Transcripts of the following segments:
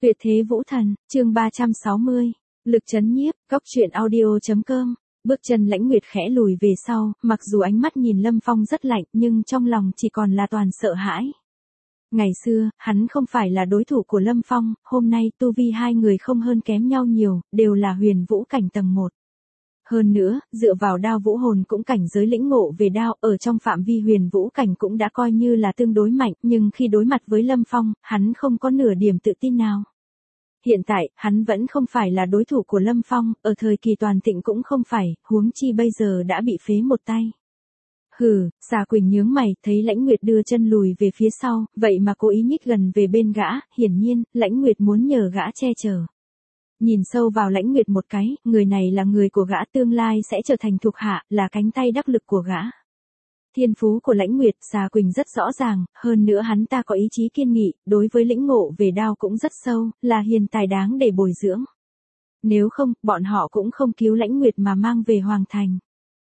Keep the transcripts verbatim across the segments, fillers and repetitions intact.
Tuyệt thế vũ thần, chương ba trăm sáu mươi. Lực chấn nhiếp, cóc truyện audio.com. Bước chân Lãnh Nguyệt khẽ lùi về sau, mặc dù ánh mắt nhìn Lâm Phong rất lạnh nhưng trong lòng chỉ còn là toàn sợ hãi. Ngày xưa, hắn không phải là đối thủ của Lâm Phong, hôm nay tu vi hai người không hơn kém nhau nhiều, đều là huyền vũ cảnh tầng một. Hơn nữa, dựa vào đao vũ hồn cũng cảnh giới lĩnh ngộ về đao, ở trong phạm vi huyền vũ cảnh cũng đã coi như là tương đối mạnh, nhưng khi đối mặt với Lâm Phong, hắn không có nửa điểm tự tin nào. Hiện tại, hắn vẫn không phải là đối thủ của Lâm Phong, ở thời kỳ toàn thịnh cũng không phải, huống chi bây giờ đã bị phế một tay. Hừ, Xà Quỳnh nhướng mày, thấy Lãnh Nguyệt đưa chân lùi về phía sau, vậy mà cố ý nhích gần về bên gã, hiển nhiên, Lãnh Nguyệt muốn nhờ gã che chở. Nhìn sâu vào Lãnh Nguyệt một cái, người này là người của gã, tương lai sẽ trở thành thuộc hạ, là cánh tay đắc lực của gã. Thiên phú của Lãnh Nguyệt, Xà Quỳnh rất rõ ràng, hơn nữa hắn ta có ý chí kiên nghị, đối với lĩnh ngộ về đao cũng rất sâu, là hiền tài đáng để bồi dưỡng. Nếu không, bọn họ cũng không cứu Lãnh Nguyệt mà mang về Hoàng Thành.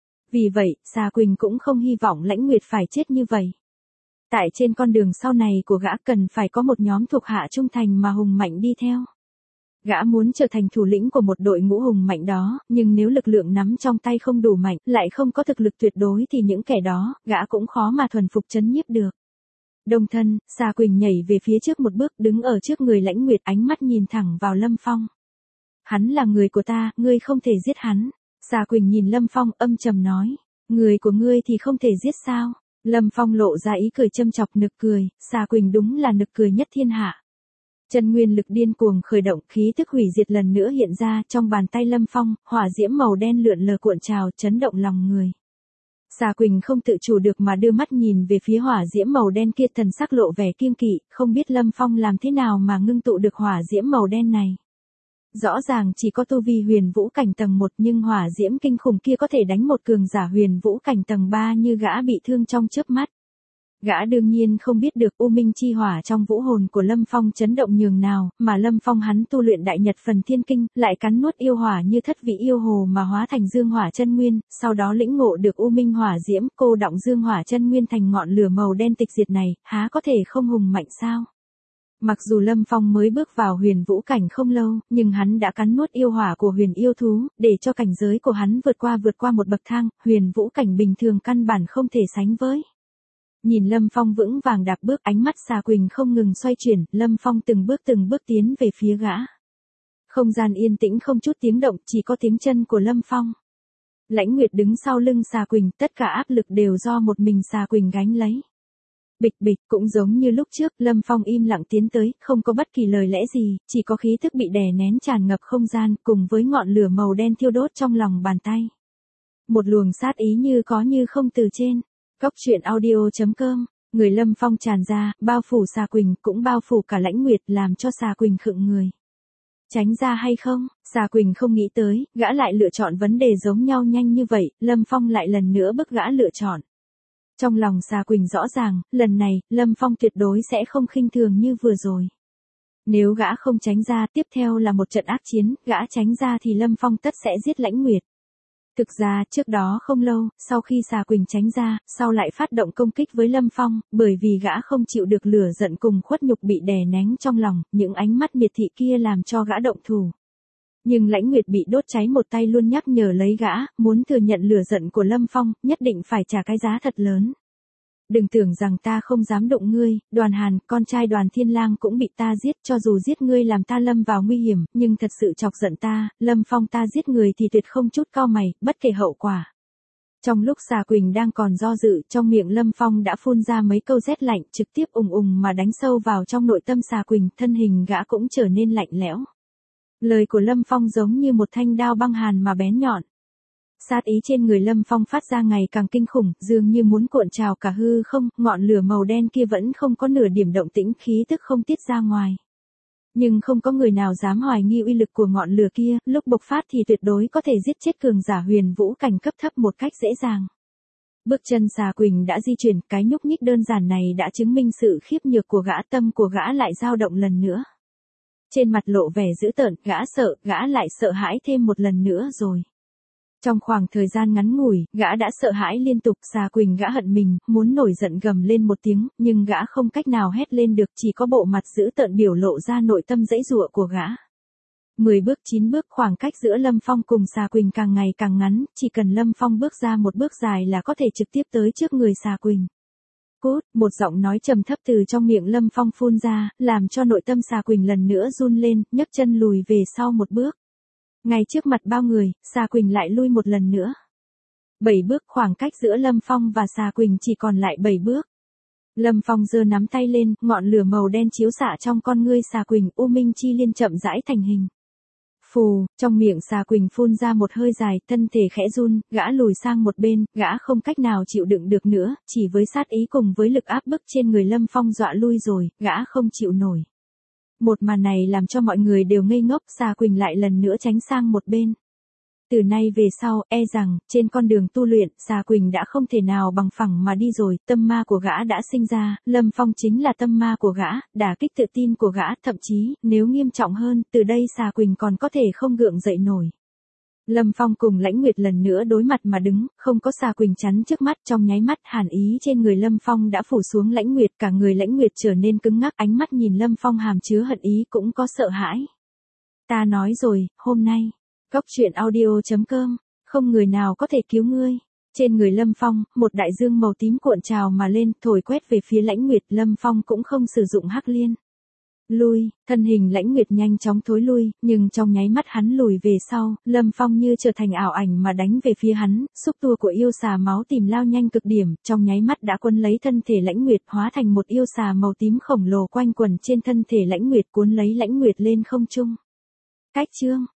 Vì vậy, Xà Quỳnh cũng không hy vọng Lãnh Nguyệt phải chết như vậy. Tại trên con đường sau này của gã cần phải có một nhóm thuộc hạ trung thành mà hùng mạnh đi theo. Gã muốn trở thành thủ lĩnh của một đội ngũ hùng mạnh đó, nhưng nếu lực lượng nắm trong tay không đủ mạnh, lại không có thực lực tuyệt đối thì những kẻ đó, gã cũng khó mà thuần phục trấn nhiếp được. Đồng thân, Xà Quỳnh nhảy về phía trước một bước, đứng ở trước người Lãnh Nguyệt, ánh mắt nhìn thẳng vào Lâm Phong. Hắn là người của ta, ngươi không thể giết hắn. Xà Quỳnh nhìn Lâm Phong âm trầm nói, người của ngươi thì không thể giết sao? Lâm Phong lộ ra ý cười châm chọc, nực cười, Xà Quỳnh đúng là nực cười nhất thiên hạ. Chân nguyên lực điên cuồng khởi động, khí tức hủy diệt lần nữa hiện ra, trong bàn tay Lâm Phong, hỏa diễm màu đen lượn lờ cuộn trào, chấn động lòng người. Xà Quỳnh không tự chủ được mà đưa mắt nhìn về phía hỏa diễm màu đen kia, thần sắc lộ vẻ kiêng kỵ, không biết Lâm Phong làm thế nào mà ngưng tụ được hỏa diễm màu đen này. Rõ ràng chỉ có tu vi huyền vũ cảnh tầng một, nhưng hỏa diễm kinh khủng kia có thể đánh một cường giả huyền vũ cảnh tầng ba như gã bị thương trong chớp mắt. Gã đương nhiên không biết được U Minh chi hỏa trong vũ hồn của Lâm Phong chấn động nhường nào, mà Lâm Phong hắn tu luyện Đại Nhật Phần Thiên Kinh, lại cắn nuốt yêu hỏa như thất vị yêu hồ mà hóa thành dương hỏa chân nguyên, sau đó lĩnh ngộ được U Minh hỏa diễm, cô động dương hỏa chân nguyên thành ngọn lửa màu đen tịch diệt này, há có thể không hùng mạnh sao? Mặc dù Lâm Phong mới bước vào huyền vũ cảnh không lâu, nhưng hắn đã cắn nuốt yêu hỏa của huyền yêu thú, để cho cảnh giới của hắn vượt qua vượt qua một bậc thang, huyền vũ cảnh bình thường căn bản không thể sánh với. Nhìn Lâm Phong vững vàng đạp bước, ánh mắt Xà Quỳnh không ngừng xoay chuyển, Lâm Phong từng bước từng bước tiến về phía gã. Không gian yên tĩnh không chút tiếng động, chỉ có tiếng chân của Lâm Phong. Lãnh Nguyệt đứng sau lưng Xà Quỳnh, tất cả áp lực đều do một mình Xà Quỳnh gánh lấy. Bịch bịch, cũng giống như lúc trước, Lâm Phong im lặng tiến tới, không có bất kỳ lời lẽ gì, chỉ có khí thức bị đè nén tràn ngập không gian, cùng với ngọn lửa màu đen thiêu đốt trong lòng bàn tay. Một luồng sát ý như có như không từ trên. Cóc truyện audio.com, người Lâm Phong tràn ra, bao phủ Xà Quỳnh, cũng bao phủ cả Lãnh Nguyệt, làm cho Xà Quỳnh khựng người. Tránh ra hay không? Xà Quỳnh không nghĩ tới, gã lại lựa chọn vấn đề giống nhau nhanh như vậy, Lâm Phong lại lần nữa bức gã lựa chọn. Trong lòng Xà Quỳnh rõ ràng, lần này, Lâm Phong tuyệt đối sẽ không khinh thường như vừa rồi. Nếu gã không tránh ra, tiếp theo là một trận ác chiến, gã tránh ra thì Lâm Phong tất sẽ giết Lãnh Nguyệt. Thực ra, trước đó không lâu, sau khi Xà Quỳnh tránh ra, sau lại phát động công kích với Lâm Phong, bởi vì gã không chịu được lửa giận cùng khuất nhục bị đè nén trong lòng, những ánh mắt miệt thị kia làm cho gã động thủ. Nhưng Lãnh Nguyệt bị đốt cháy một tay luôn nhắc nhở lấy gã, muốn thừa nhận lửa giận của Lâm Phong, nhất định phải trả cái giá thật lớn. Đừng tưởng rằng ta không dám động ngươi, Đoàn Hàn, con trai Đoàn Thiên Lang cũng bị ta giết, cho dù giết ngươi làm ta lâm vào nguy hiểm, nhưng thật sự chọc giận ta, Lâm Phong ta giết người thì tuyệt không chút cau mày, bất kể hậu quả. Trong lúc Xà Quỳnh đang còn do dự, trong miệng Lâm Phong đã phun ra mấy câu rét lạnh, trực tiếp ùng ùng mà đánh sâu vào trong nội tâm Xà Quỳnh, thân hình gã cũng trở nên lạnh lẽo. Lời của Lâm Phong giống như một thanh đao băng hàn mà bén nhọn. Sát ý trên người Lâm Phong phát ra ngày càng kinh khủng, dường như muốn cuộn trào cả hư không, ngọn lửa màu đen kia vẫn không có nửa điểm động tĩnh, khí tức không tiết ra ngoài. Nhưng không có người nào dám hoài nghi uy lực của ngọn lửa kia, lúc bộc phát thì tuyệt đối có thể giết chết cường giả huyền vũ cảnh cấp thấp một cách dễ dàng. Bước chân Xà Quỳnh đã di chuyển, cái nhúc nhích đơn giản này đã chứng minh sự khiếp nhược của gã, tâm của gã lại dao động lần nữa. Trên mặt lộ vẻ dữ tợn, gã sợ, gã lại sợ hãi thêm một lần nữa rồi. Trong khoảng thời gian ngắn ngủi, gã đã sợ hãi liên tục, Xà Quỳnh gã hận mình, muốn nổi giận gầm lên một tiếng, nhưng gã không cách nào hét lên được, chỉ có bộ mặt dữ tợn biểu lộ ra nội tâm dãy dụa của gã. Mười bước chín bước, khoảng cách giữa Lâm Phong cùng Xà Quỳnh càng ngày càng ngắn, chỉ cần Lâm Phong bước ra một bước dài là có thể trực tiếp tới trước người Xà Quỳnh. Cút, một giọng nói trầm thấp từ trong miệng Lâm Phong phun ra, làm cho nội tâm Xà Quỳnh lần nữa run lên, nhấc chân lùi về sau một bước. Ngay trước mặt bao người, Xà Quỳnh lại lui một lần nữa. Bảy bước, khoảng cách giữa Lâm Phong và Xà Quỳnh chỉ còn lại bảy bước. Lâm Phong giơ nắm tay lên, ngọn lửa màu đen chiếu xạ trong con ngươi Xà Quỳnh, U Minh Chi Liên chậm rãi thành hình. Phù, trong miệng Xà Quỳnh phun ra một hơi dài, thân thể khẽ run, gã lùi sang một bên, gã không cách nào chịu đựng được nữa, chỉ với sát ý cùng với lực áp bức trên người Lâm Phong dọa lui rồi, gã không chịu nổi. Một màn này làm cho mọi người đều ngây ngốc, Xà Quỳnh lại lần nữa tránh sang một bên. Từ nay về sau, e rằng, trên con đường tu luyện, Xà Quỳnh đã không thể nào bằng phẳng mà đi rồi, tâm ma của gã đã sinh ra, Lâm Phong chính là tâm ma của gã, đả kích tự tin của gã, thậm chí, nếu nghiêm trọng hơn, từ đây Xà Quỳnh còn có thể không gượng dậy nổi. Lâm Phong cùng Lãnh Nguyệt lần nữa đối mặt mà đứng, không có Xà Quỳnh chắn trước mắt, trong nháy mắt hàn ý trên người Lâm Phong đã phủ xuống Lãnh Nguyệt, cả người Lãnh Nguyệt trở nên cứng ngắc, ánh mắt nhìn Lâm Phong hàm chứa hận ý cũng có sợ hãi. Ta nói rồi, hôm nay, Góc truyện audio chấm com, không người nào có thể cứu ngươi. Trên người Lâm Phong, một đại dương màu tím cuộn trào mà lên, thổi quét về phía Lãnh Nguyệt, Lâm Phong cũng không sử dụng hắc liên. Lui, thân hình Lãnh Nguyệt nhanh chóng thối lui, nhưng trong nháy mắt hắn lùi về sau, Lâm Phong như trở thành ảo ảnh mà đánh về phía hắn, xúc tua của yêu xà máu tìm lao nhanh cực điểm, trong nháy mắt đã quấn lấy thân thể Lãnh Nguyệt, hóa thành một yêu xà màu tím khổng lồ quanh quẩn trên thân thể Lãnh Nguyệt, cuốn lấy Lãnh Nguyệt lên không trung. Cách chương